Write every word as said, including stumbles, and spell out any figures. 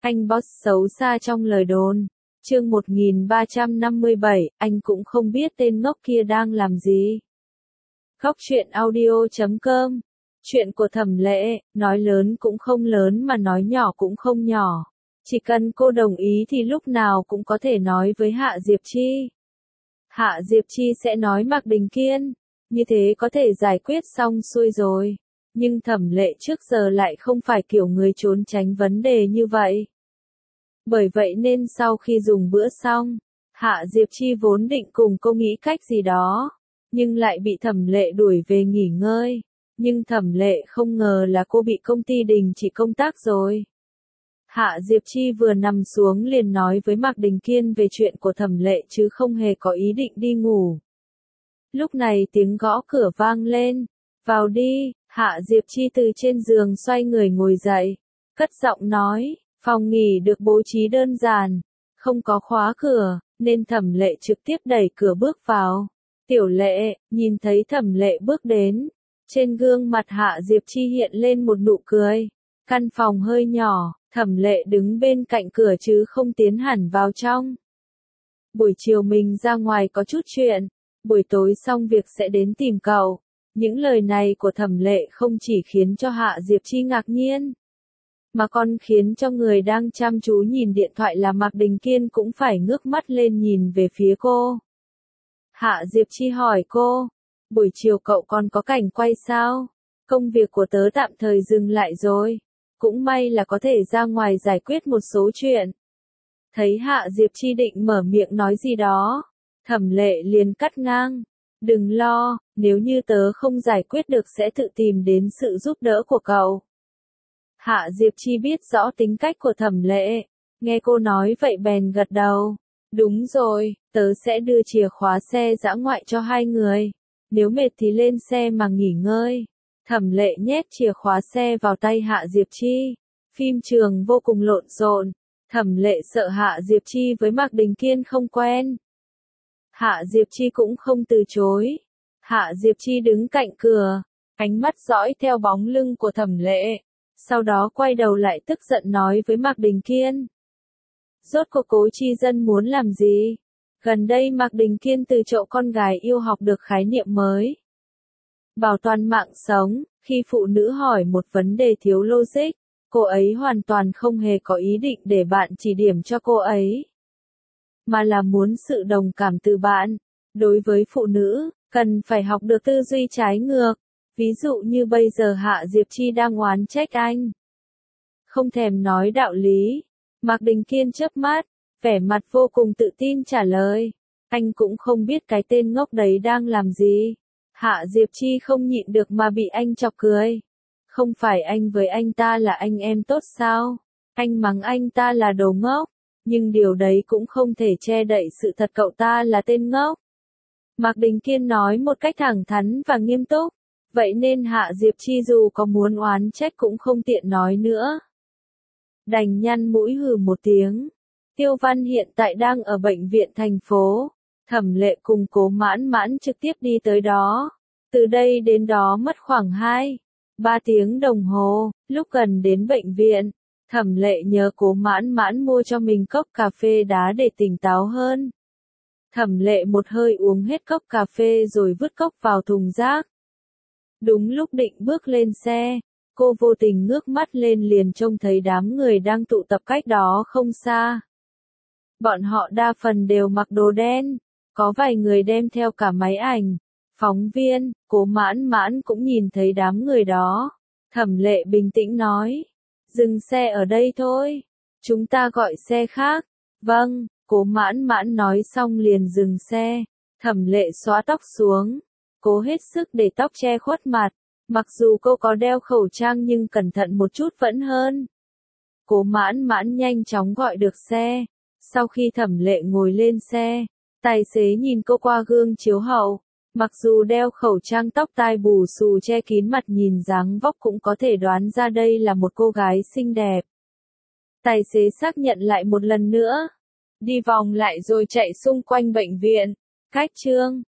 Anh boss xấu xa trong lời đồn. Chương một nghìn ba trăm năm mươi bảy, anh cũng không biết tên ngốc kia đang làm gì. Góc truyện audio chấm com. Chuyện của Thẩm Lệ, nói lớn cũng không lớn mà nói nhỏ cũng không nhỏ. Chỉ cần cô đồng ý thì lúc nào cũng có thể nói với Hạ Diệp Chi. Hạ Diệp Chi sẽ nói Mạc Đình Kiên, như thế có thể giải quyết xong xuôi rồi. Nhưng Thẩm Lệ trước giờ lại không phải kiểu người trốn tránh vấn đề như vậy. Bởi vậy nên sau khi dùng bữa xong, Hạ Diệp Chi vốn định cùng cô nghĩ cách gì đó, nhưng lại bị Thẩm Lệ đuổi về nghỉ ngơi. Nhưng Thẩm Lệ không ngờ là cô bị công ty đình chỉ công tác rồi. Hạ Diệp Chi vừa nằm xuống liền nói với Mạc Đình Kiên về chuyện của Thẩm Lệ chứ không hề có ý định đi ngủ. Lúc này tiếng gõ cửa vang lên. Vào đi, Hạ Diệp Chi từ trên giường xoay người ngồi dậy. Cất giọng nói, phòng nghỉ được bố trí đơn giản, không có khóa cửa, nên Thẩm Lệ trực tiếp đẩy cửa bước vào. Tiểu Lệ, nhìn thấy Thẩm Lệ bước đến. Trên gương mặt Hạ Diệp Chi hiện lên một nụ cười. Căn phòng hơi nhỏ, Thẩm Lệ đứng bên cạnh cửa chứ không tiến hẳn vào trong. Buổi chiều mình ra ngoài có chút chuyện, buổi tối xong việc sẽ đến tìm cậu. Những lời này của Thẩm Lệ không chỉ khiến cho Hạ Diệp Chi ngạc nhiên, mà còn khiến cho người đang chăm chú nhìn điện thoại là Mạc Đình Kiên cũng phải ngước mắt lên nhìn về phía cô. Hạ Diệp Chi hỏi cô, buổi chiều cậu còn có cảnh quay sao? Công việc của tớ tạm thời dừng lại rồi. Cũng may là có thể ra ngoài giải quyết một số chuyện. Thấy Hạ Diệp Chi định mở miệng nói gì đó, Thẩm Lệ liền cắt ngang. Đừng lo, nếu như tớ không giải quyết được sẽ tự tìm đến sự giúp đỡ của cậu. Hạ Diệp Chi biết rõ tính cách của Thẩm Lệ, nghe cô nói vậy bèn gật đầu. Đúng rồi, tớ sẽ đưa chìa khóa xe dã ngoại cho hai người. Nếu mệt thì lên xe mà nghỉ ngơi. Thẩm Lệ nhét chìa khóa xe vào tay Hạ Diệp Chi. Phim trường vô cùng lộn xộn. Thẩm Lệ sợ Hạ Diệp Chi với Mạc Đình Kiên không quen. Hạ Diệp Chi cũng không từ chối. Hạ Diệp Chi đứng cạnh cửa, ánh mắt dõi theo bóng lưng của Thẩm Lệ. Sau đó quay đầu lại tức giận nói với Mạc Đình Kiên. Rốt cuộc Cố Chi Dân muốn làm gì? Gần đây Mạc Đình Kiên từ chỗ con gái yêu học được khái niệm mới. Bảo toàn mạng sống, khi phụ nữ hỏi một vấn đề thiếu logic, cô ấy hoàn toàn không hề có ý định để bạn chỉ điểm cho cô ấy, mà là muốn sự đồng cảm từ bạn. Đối với phụ nữ, cần phải học được tư duy trái ngược. Ví dụ như bây giờ Hạ Diệp Chi đang oán trách anh. Không thèm nói đạo lý. Mạc Đình Kiên chớp mắt, vẻ mặt vô cùng tự tin trả lời. Anh cũng không biết cái tên ngốc đấy đang làm gì. Hạ Diệp Chi không nhịn được mà bị anh chọc cười. Không phải anh với anh ta là anh em tốt sao? Anh mắng anh ta là đồ ngốc. Nhưng điều đấy cũng không thể che đậy sự thật cậu ta là tên ngốc. Mạc Đình Kiên nói một cách thẳng thắn và nghiêm túc. Vậy nên Hạ Diệp Chi dù có muốn oán trách cũng không tiện nói nữa. Đành nhăn mũi hừ một tiếng. Tiêu Văn hiện tại đang ở bệnh viện thành phố. Thẩm Lệ cùng Cố Mãn Mãn trực tiếp đi tới đó. Từ đây đến đó mất khoảng hai, ba tiếng đồng hồ. Lúc gần đến bệnh viện, Thẩm Lệ nhờ Cố Mãn Mãn mua cho mình cốc cà phê đá để tỉnh táo hơn. Thẩm Lệ một hơi uống hết cốc cà phê rồi vứt cốc vào thùng rác. Đúng lúc định bước lên xe, cô vô tình ngước mắt lên liền trông thấy đám người đang tụ tập cách đó không xa. Bọn họ đa phần đều mặc đồ đen, có vài người đem theo cả máy ảnh. Phóng viên, Cố Mãn Mãn cũng nhìn thấy đám người đó. Thẩm Lệ bình tĩnh nói, dừng xe ở đây thôi, chúng ta gọi xe khác. Vâng, Cố Mãn Mãn nói xong liền dừng xe. Thẩm Lệ xóa tóc xuống, cố hết sức để tóc che khuất mặt. Mặc dù cô có đeo khẩu trang nhưng cẩn thận một chút vẫn hơn. Cố Mãn Mãn nhanh chóng gọi được xe. Sau khi Thẩm Lệ ngồi lên xe, tài xế nhìn cô qua gương chiếu hậu. Mặc dù đeo khẩu trang tóc tai bù xù che kín mặt nhìn dáng vóc cũng có thể đoán ra đây là một cô gái xinh đẹp. Tài xế xác nhận lại một lần nữa. Đi vòng lại rồi chạy xung quanh bệnh viện. Cách chương